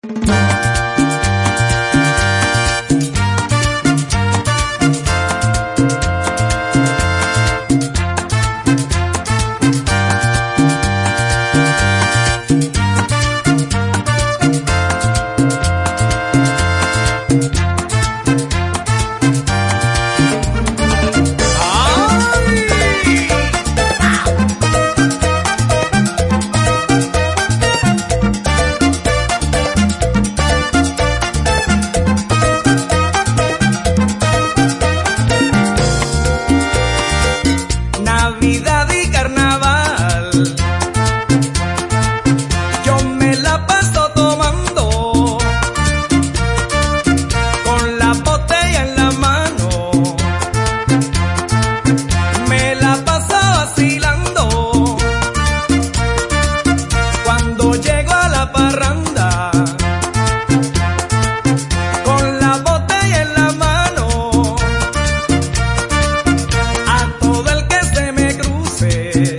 Navidad y carnaval, yo me la paso tomando, con la botella en la mano, me la paso vacilando. Cuando llego a la parranda, con la botella en la mano, a todo el que se me cruce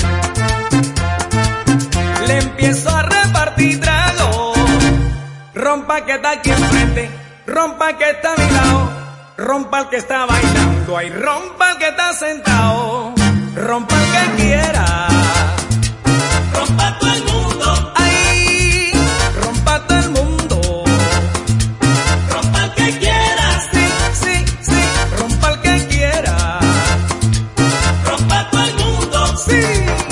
le empiezo a repartir trago. Rompa que está aquí enfrente, rompa que está a mi lado, rompa el que está bailando, ay, rompa el que está sentado, rompa el que quiera, rompa todo el mundo, ay, rompa todo el mundo, rompa el que quiera, sí, sí, sí, rompa el que quiera, rompa todo el mundo, sí.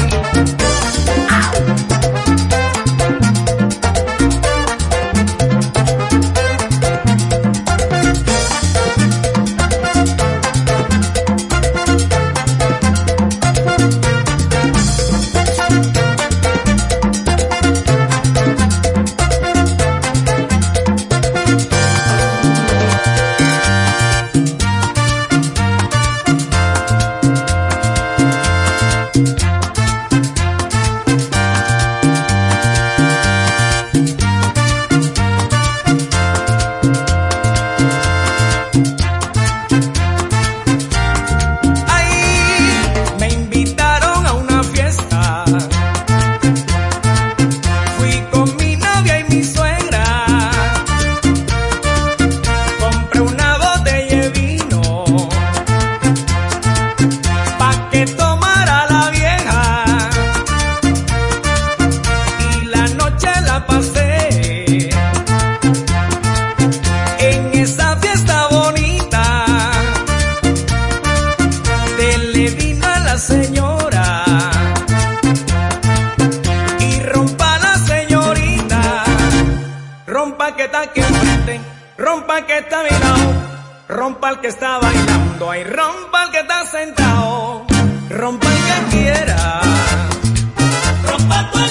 Señora, y rompa la señorita, rompa que está aquí enfrente, rompa que está a mi lado, rompa el que está bailando, ay, rompa el que está sentado, rompa el que quiera, rompa todo